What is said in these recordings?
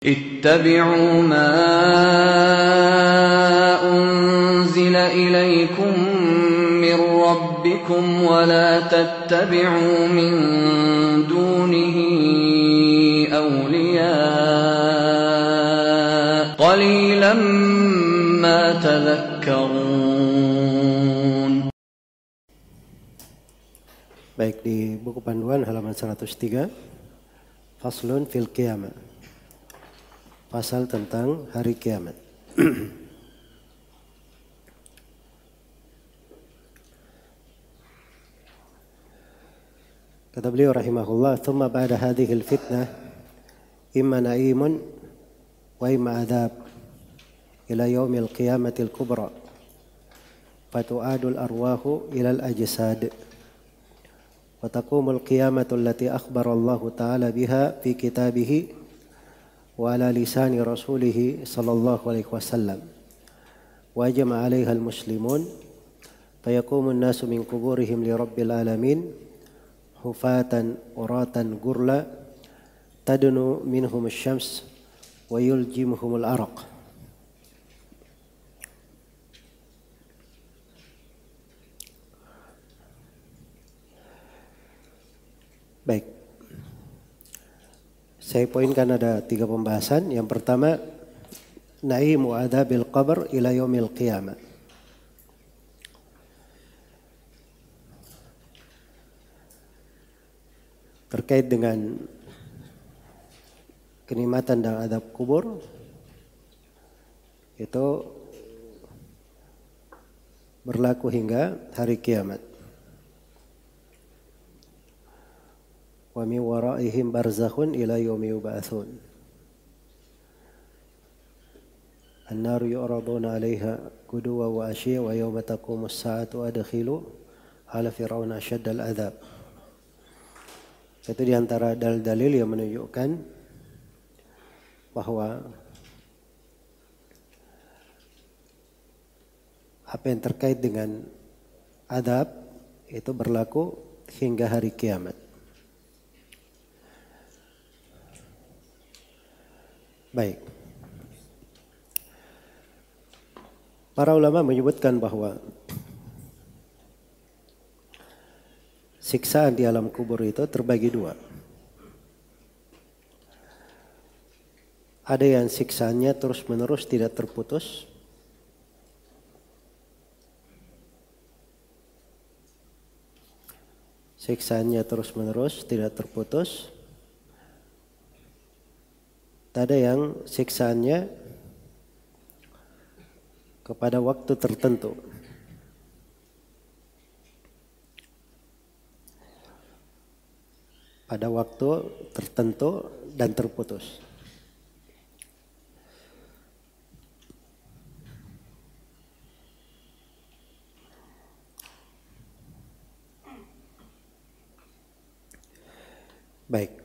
اتبعوا ما أنزل إليكم من ربكم ولا تتبعوا من دونه أولياء قليلا ما تذكرون. Baik, di buku panduan halaman 103, Faslun fil Qiyamah, pasal tentang hari kiamat. Kata beliau rahimahullah, "Tsumma ba'da hadhihi al-fitnah imma na'imun wa imma adab ila yaumil qiyamatil kubra fatu'adul arwahu ila al-ajsad wa taqumul qiyamatu allati akhbara Allah ta'ala biha fi kitabihi wa ala lisani rasulih sallallahu alaihi wasallam wa ajma 'alaiha al-muslimun fayaqumu an-nasu min quburihim li rabbil alamin hufatan uratan gurla tadnu minhum asy-syams wa yuljimuhum al-araq." Baik, saya poinkan ada 3 pembahasan. Yang pertama, na'imu adzabil qabr ila yaumil qiyamah. Terkait dengan kenikmatan dan azab kubur, itu berlaku hingga hari kiamat. Wa min waraihim barzakhun ila yaumi yub'atsun. An-naru yu'raduna 'alaiha guduwan wa 'ashiyyan wa yawma taqumu as-sa'atu adkhilu ala fir'auna asyaddal 'adzab. Itu di antara dalil-dalil yang menunjukkan bahwa apa yang terkait dengan adab itu berlaku hingga hari kiamat. Baik. Para ulama menyebutkan bahwa siksaan di alam kubur itu terbagi 2. Ada yang siksaannya terus-menerus tidak terputus. Siksaannya terus-menerus tidak terputus. Ada yang siksaannya kepada waktu tertentu. Pada waktu tertentu dan terputus. Baik.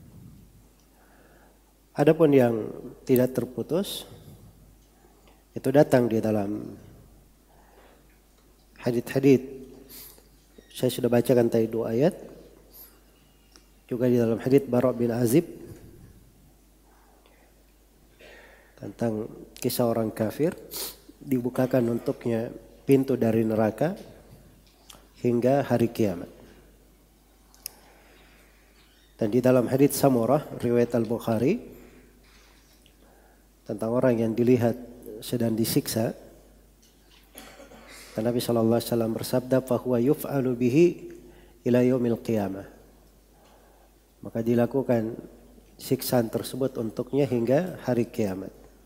Adapun yang tidak terputus itu datang di dalam hadits-hadits. Saya sudah bacakan tadi 2 ayat. Juga di dalam hadits Bara' bin Azib tentang kisah orang kafir, dibukakan untuknya pintu dari neraka hingga hari kiamat. Dan di dalam hadits Samurah riwayat Al-Bukhari tentang orang yang dilihat sedang disiksa, dan Nabi sallallahu alaihi wasallam bersabda, "Fa huwa yuf'alu bihi ila yaumil qiyamah." Maka dilakukan siksaan tersebut untuknya hingga hari kiamat.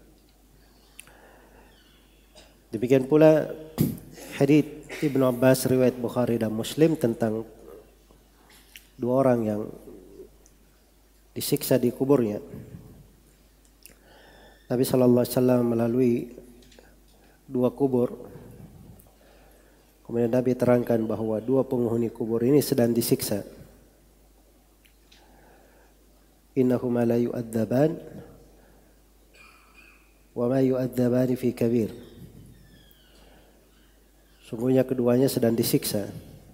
Demikian pula hadits Ibnu Abbas riwayat Bukhari dan Muslim tentang 2 orang yang disiksa di kuburnya. Nabi sallallahu alaihi wasallam melalui 2 kubur. Kemudian Nabi terangkan bahwa 2 penghuni kubur ini sedang disiksa. Innahuma la yu'adzaban wa ma yu'adzabani fi kabir. Sungguhnya keduanya sedang disiksa.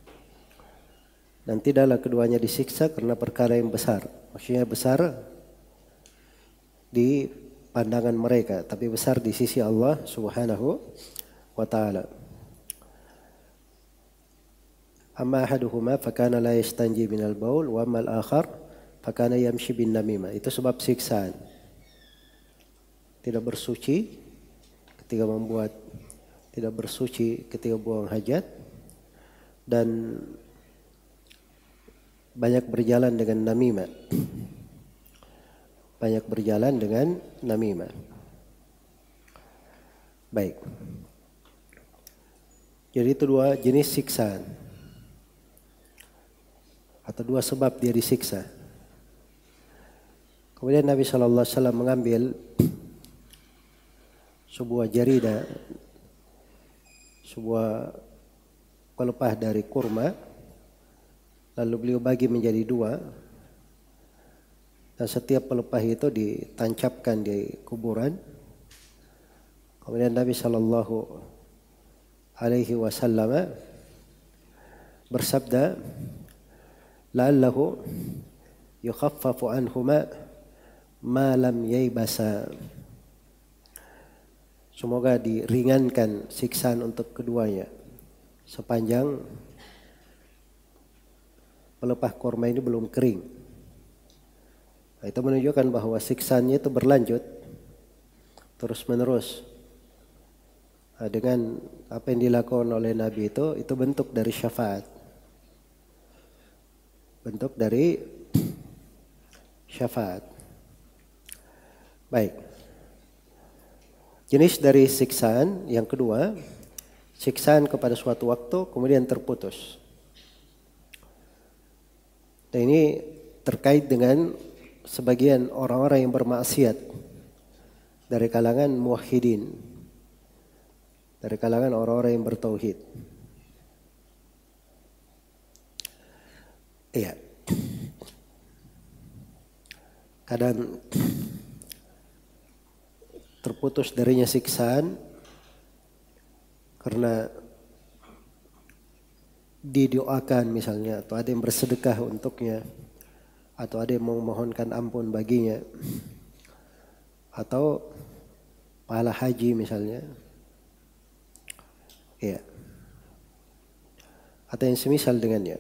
Dan tidaklah keduanya disiksa karena perkara yang besar. Maksudnya besar di pandangan mereka, tapi besar di sisi Allah Subhanahu wa taala. Amma ahaduhuma fakana la yastanji minal baul wa ammal akhar fakana yamshi bin namimah. Itu sebab siksaan. Tidak bersuci ketika membuat, tidak bersuci ketika buang hajat, dan banyak berjalan dengan namimah. Banyak berjalan dengan namimah. Baik. Jadi itu dua jenis siksaan. Atau dua sebab dia disiksa. Kemudian Nabi SAW mengambil sebuah jaridah, sebuah pelepah dari kurma, lalu beliau bagi menjadi dua, dan setiap pelepah itu ditancapkan di kuburan. Kemudian Nabi SAW bersabda, la'allahu yukhaffafu anhuma ma lam yaybasa. Semoga diringankan siksaan untuk keduanya sepanjang pelepah kurma ini belum kering. Nah, itu menunjukkan bahwa siksaannya itu berlanjut terus menerus. Nah, dengan apa yang dilakukan oleh Nabi itu bentuk dari syafaat. Bentuk dari syafaat. Baik. Jenis dari siksaan yang kedua, siksaan kepada suatu waktu kemudian terputus. Dan ini terkait dengan sebagian orang-orang yang bermaksiat dari kalangan muwahhidin, dari kalangan orang-orang yang bertauhid. Iya. Kadang terputus darinya siksaan karena didoakan misalnya, atau ada yang bersedekah untuknya, atau ada yang memohonkan ampun baginya, atau pahala haji misalnya, ya, atau yang semisal dengannya,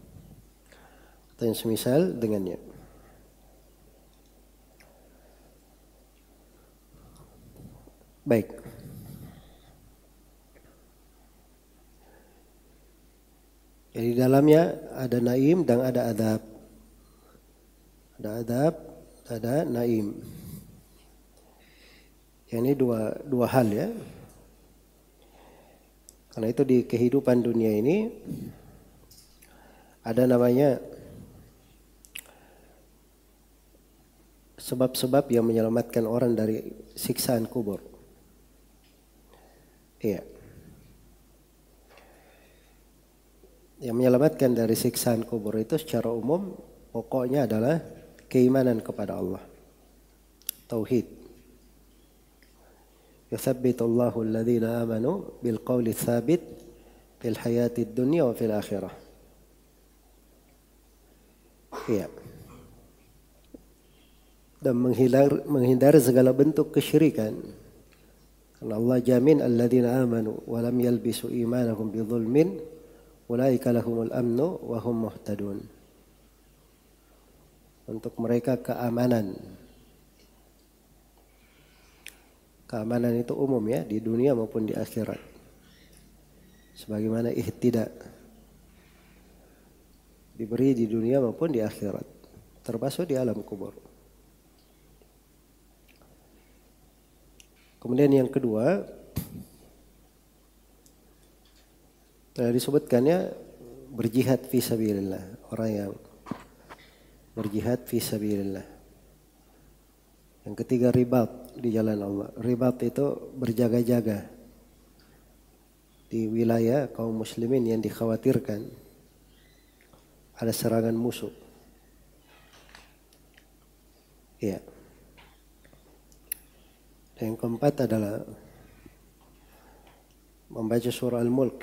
Baik. Jadi dalamnya ada naim dan ada adab. Ada adab, ada naim. Yang ini dua hal ya. Karena itu di kehidupan dunia ini ada namanya sebab-sebab yang menyelamatkan orang dari siksaan kubur. Iya. Yang menyelamatkan dari siksaan kubur itu secara umum pokoknya adalah keimanan kepada Allah. Tauhid. Yuthabbitullahu alladhina amanu bil qawli tsabit fil hayatid dunya wa fil akhirah. Iya. Dan menghindar segala bentuk kesyirikan. Karena Allah jamin alladzina amanu wa lam yalbisu imanahum bidzulmin ulaika lahumul amnu wa hum muhtadun. Untuk mereka keamanan. Keamanan itu umum ya, di dunia maupun di akhirat. Sebagaimana ihtida diberi di dunia maupun di akhirat, termasuk di alam kubur. Kemudian yang kedua, disebutkannya berjihad fi sabilillah, orang yang berjihad fi sabilillah. Yang ketiga ribat di jalan Allah. Ribat itu berjaga-jaga di wilayah kaum muslimin yang dikhawatirkan ada serangan musuh. Iya. Dan yang keempat adalah membaca surah Al-Mulk.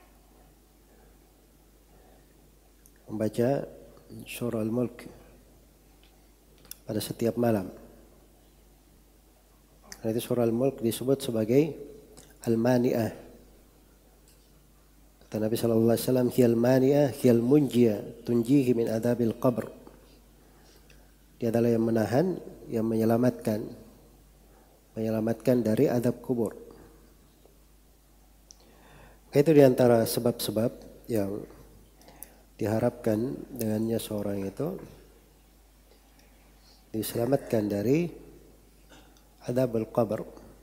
Membaca surah Al-Mulk pada setiap malam. Karena itu surah Al-Mulk disebut sebagai Al-Mani'ah. Kata Nabi SAW, hiyal mani'ah, hiyal munjiyah, tunjihi min adabil qabr. Dia adalah yang menahan, yang menyelamatkan dari adab kubur. Itu diantara sebab-sebab yang diharapkan dengannya seorang itu diselamatkan dari adab al-qabr.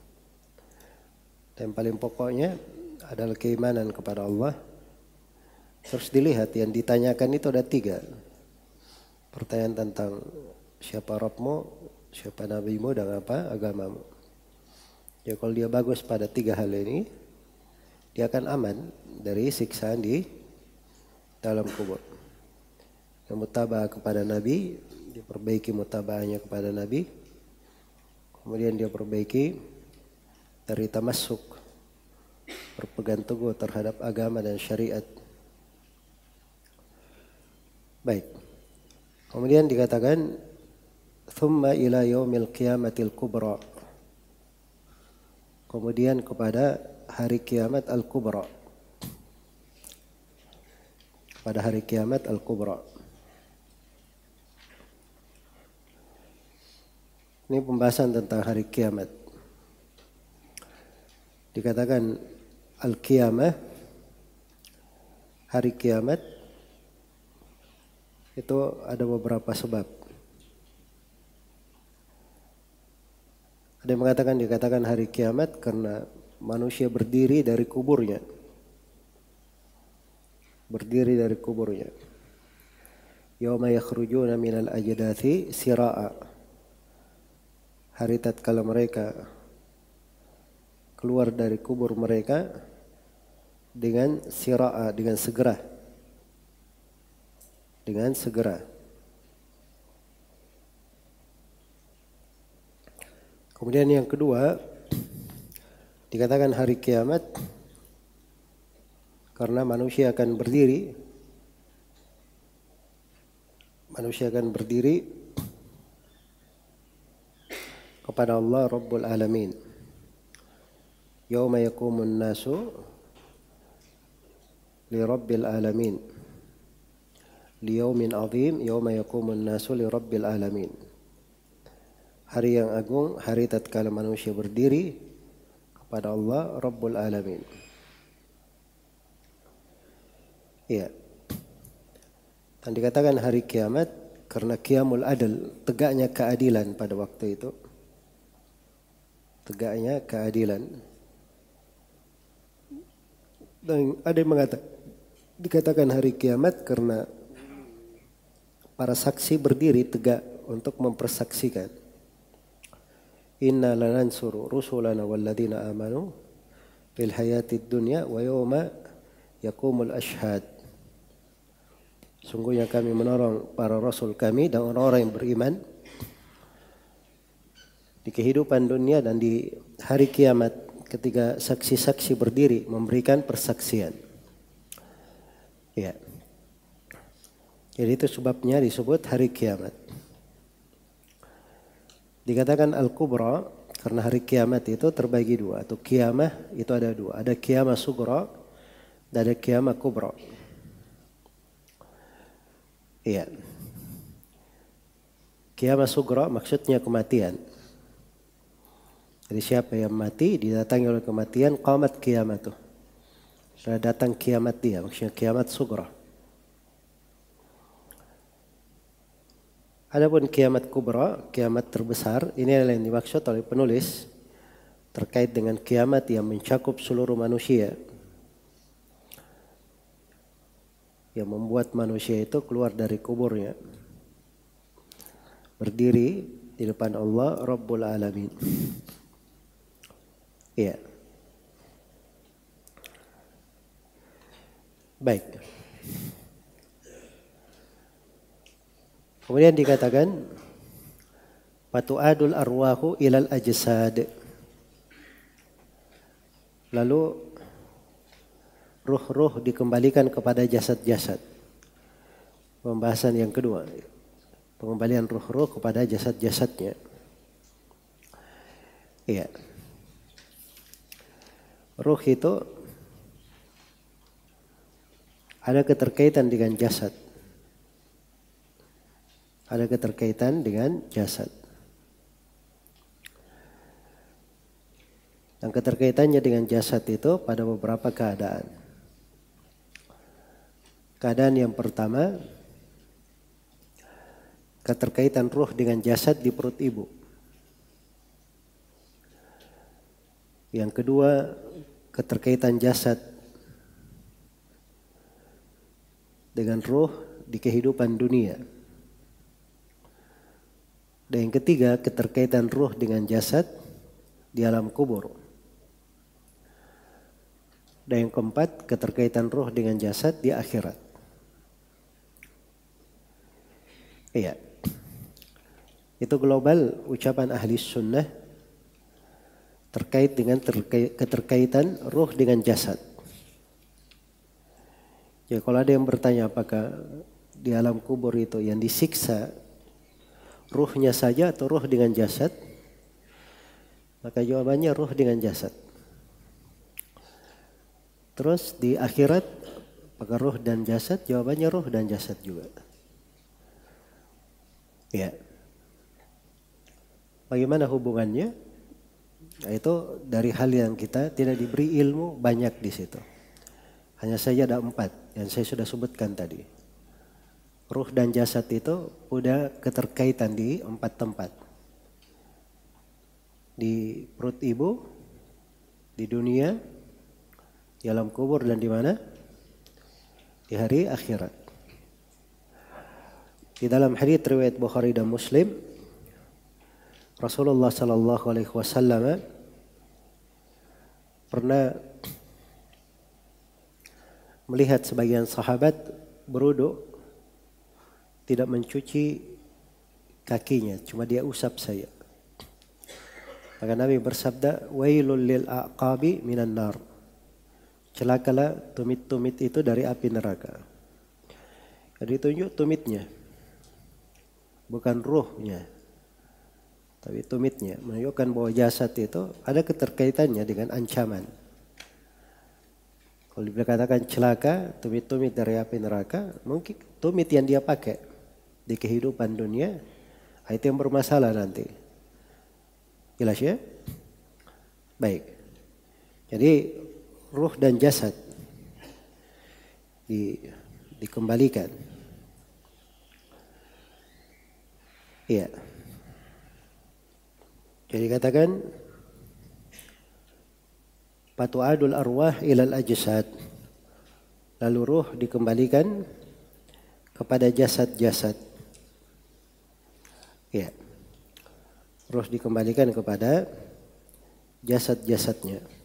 Dan paling pokoknya adalah keimanan kepada Allah. Terus dilihat yang ditanyakan itu ada 3. Pertanyaan tentang siapa Rabbmu, siapa nabimu, dan apa agamamu. Ya kalau dia bagus pada 3 hal ini, dia akan aman dari siksaan di dalam kubur. Yang mutaba'ah kepada Nabi, dia perbaiki mutaba'ahnya kepada Nabi. Kemudian dia perbaiki dari tamassuk, berpegang teguh terhadap agama dan syariat. Baik. Kemudian dikatakan thumma ila yaumil qiyamatil kubra. Kemudian kepada hari kiamat al-kubra. Pada hari kiamat al-kubra. Ini pembahasan tentang hari kiamat. Dikatakan al-qiyamah, hari kiamat itu ada beberapa sebab. Ada yang mengatakan dikatakan hari kiamat karena manusia berdiri dari kuburnya. Berdiri dari kuburnya. Yauma yakhrujuna minal ajdathi sira'a. Hari tatkala mereka keluar dari kubur mereka dengan sira'a, dengan segera. Dengan segera. Kemudian yang kedua, dikatakan hari kiamat karena manusia akan berdiri. Manusia akan berdiri kepada Allah Rabbul Alamin. Yauma yaqumun nasu li Rabbil Alamin. Li yaumin azim yauma yaqumun nasu li Rabbil Alamin. Hari yang agung, hari tatkala manusia berdiri kepada Allah Rabbul Alamin. Iya. Dan dikatakan hari kiamat karena qiyamul adl, tegaknya keadilan pada waktu itu. Tegaknya keadilan. Dan ada yang mengatakan dikatakan hari kiamat karena para saksi berdiri tegak untuk mempersaksikan. Inna lanansuru rusulana walladzina amanu fil hayatid dunya wa yawma yaqumul ashhad. Sungguhnya kami menolong para rasul kami dan orang-orang yang beriman di kehidupan dunia dan di hari kiamat ketika saksi-saksi berdiri memberikan persaksian. Ya. Jadi itu sebabnya disebut hari kiamat. Dikatakan al-kubra karena hari kiamat itu terbagi 2 atau kiamah itu ada 2. Ada kiamah sugra dan ada kiamah kubra. Iya. Kiamah sugra maksudnya kematian. Jadi siapa yang mati didatangi oleh kematian, qamat kiamatuh. Sudah datang kiamat dia, maksudnya kiamat sugra. Adapun kiamat kubra, kiamat terbesar, ini adalah yang dimaksud oleh penulis terkait dengan kiamat yang mencakup seluruh manusia. Yang membuat manusia itu keluar dari kuburnya. Berdiri di depan Allah Rabbul Alamin. Iya. Baik. Kemudian dikatakan fatu'adul arwahu ilal ajsad. Lalu ruh-ruh dikembalikan kepada jasad-jasad. Pembahasan yang kedua. Pengembalian ruh-ruh kepada jasad-jasadnya. Iya. Ruh itu ada keterkaitan dengan jasad. Ada keterkaitan dengan jasad. Dan keterkaitannya dengan jasad itu pada beberapa keadaan. Keadaan yang pertama, keterkaitan ruh dengan jasad di perut ibu. Yang kedua, keterkaitan jasad dengan ruh di kehidupan dunia. Dan yang ketiga, keterkaitan ruh dengan jasad di alam kubur. Dan yang keempat, keterkaitan ruh dengan jasad di akhirat. Iya. Itu global ucapan ahli sunnah terkait dengan keterkaitan ruh dengan jasad. Ya, kalau ada yang bertanya apakah di alam kubur itu yang disiksa ruhnya saja atau ruh dengan jasad, maka jawabannya ruh dengan jasad. Terus di akhirat apakah ruh dan jasad? Jawabannya ruh dan jasad juga. Ya. Bagaimana hubungannya? Nah, itu dari hal yang kita tidak diberi ilmu banyak di situ. Hanya saja ada 4 yang saya sudah sebutkan tadi. Ruh dan jasad itu udah keterkaitan di 4 tempat. Di perut ibu, di dunia, di alam kubur, dan di mana? Di hari akhirat. Di dalam hadits riwayat Bukhari dan Muslim, Rasulullah sallallahu alaihi wasallam pernah melihat sebagian sahabat berwudu tidak mencuci kakinya, cuma dia usap saja. Maka Nabi bersabda, "Wailul lil aqabi minan nar." Celakalah tumit-tumit itu dari api neraka. Jadi tunjuk tumitnya, bukan ruhnya. Tapi tumitnya menunjukkan bahwa jasad itu ada keterkaitannya dengan ancaman. Kalau dikatakan celaka, tumit-tumit dari api neraka, mungkin tumit yang dia pakai di kehidupan dunia, itu yang bermasalah nanti. Jelas ya? Baik. Jadi ruh dan jasad dikembalikan. Iya. Jadi katakan patu'adul arwah ilal ajsad. Lalu ruh dikembalikan kepada jasad-jasad. Ya. Ruh dikembalikan kepada jasad-jasadnya.